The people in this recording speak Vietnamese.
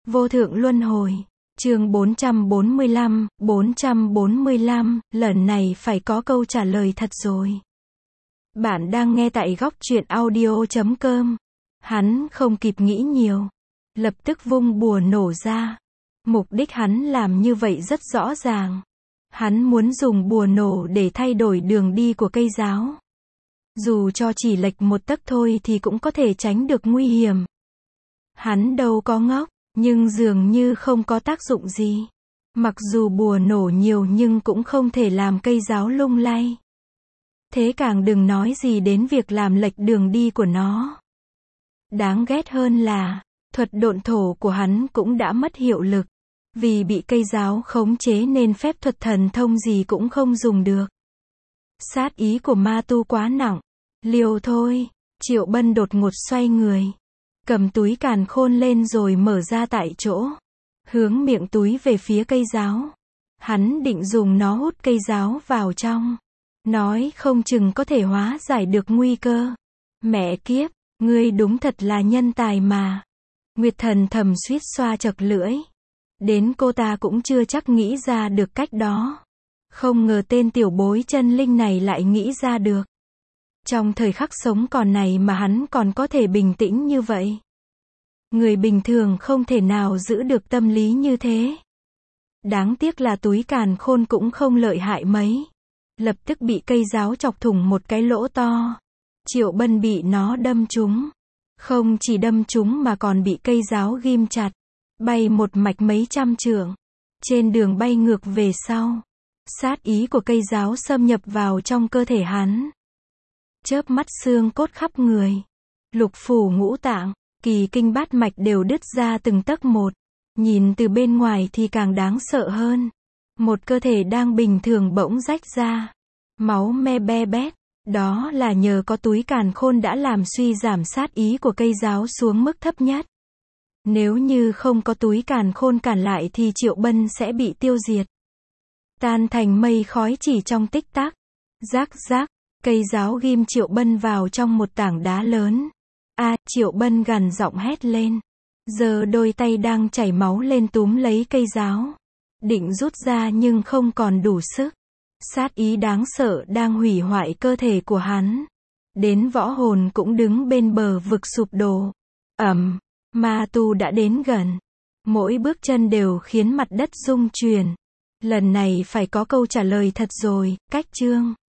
Vô thượng luân hồi. Chương 445, lần này phải có câu trả lời thật rồi. Bạn đang nghe tại góc truyện audio.com. Hắn không kịp nghĩ nhiều, lập tức vung bùa nổ ra. Mục đích hắn làm như vậy rất rõ ràng. Hắn muốn dùng bùa nổ để thay đổi đường đi của cây giáo. Dù cho chỉ lệch một tấc thôi thì cũng có thể tránh được nguy hiểm. Hắn đâu có ngốc, nhưng dường như không có tác dụng gì. Mặc dù bùa nổ nhiều nhưng cũng không thể làm cây giáo lung lay. Thế càng đừng nói gì đến việc làm lệch đường đi của nó. Đáng ghét hơn là, thuật độn thổ của hắn cũng đã mất hiệu lực. Vì bị cây giáo khống chế nên phép thuật thần thông gì cũng không dùng được. Sát ý của ma tu quá nặng. Liều thôi. Triệu Bân đột ngột xoay người, cầm túi càn khôn lên rồi mở ra tại chỗ, hướng miệng túi về phía cây giáo. Hắn định dùng nó hút cây giáo vào trong, nói không chừng có thể hóa giải được nguy cơ. Mẹ kiếp, ngươi đúng thật là nhân tài mà. Nguyệt Thần thầm suýt xoa chật lưỡi. Đến cô ta cũng chưa chắc nghĩ ra được cách đó. Không ngờ tên tiểu bối chân linh này lại nghĩ ra được. Trong thời khắc sống còn này mà hắn còn có thể bình tĩnh như vậy. Người bình thường không thể nào giữ được tâm lý như thế. Đáng tiếc là túi càn khôn cũng không lợi hại mấy. Lập tức bị cây giáo chọc thủng một cái lỗ to. Triệu Bân bị nó đâm trúng. Không chỉ đâm trúng mà còn bị cây giáo ghim chặt. Bay một mạch mấy trăm trượng. Trên đường bay ngược về sau. Sát ý của cây giáo xâm nhập vào trong cơ thể hắn. Chớp mắt xương cốt khắp người. Lục phủ ngũ tạng, kỳ kinh bát mạch đều đứt ra từng tấc một. Nhìn từ bên ngoài thì càng đáng sợ hơn. Một cơ thể đang bình thường bỗng rách ra. Máu me be bét. Đó là nhờ có túi càn khôn đã làm suy giảm sát ý của cây giáo xuống mức thấp nhất. Nếu như không có túi càn khôn cản lại thì Triệu Bân sẽ bị tiêu diệt. Tan thành mây khói chỉ trong tích tắc. Rác rác. Cây giáo ghim Triệu Bân vào trong một tảng đá lớn. Triệu Bân gằn giọng hét lên. Giờ đôi tay đang chảy máu lên túm lấy cây giáo. Định rút ra nhưng không còn đủ sức. Sát ý đáng sợ đang hủy hoại cơ thể của hắn. Đến võ hồn cũng đứng bên bờ vực sụp đổ. Ma tu đã đến gần. Mỗi bước chân đều khiến mặt đất rung chuyển. Lần này phải có câu trả lời thật rồi. Cách chương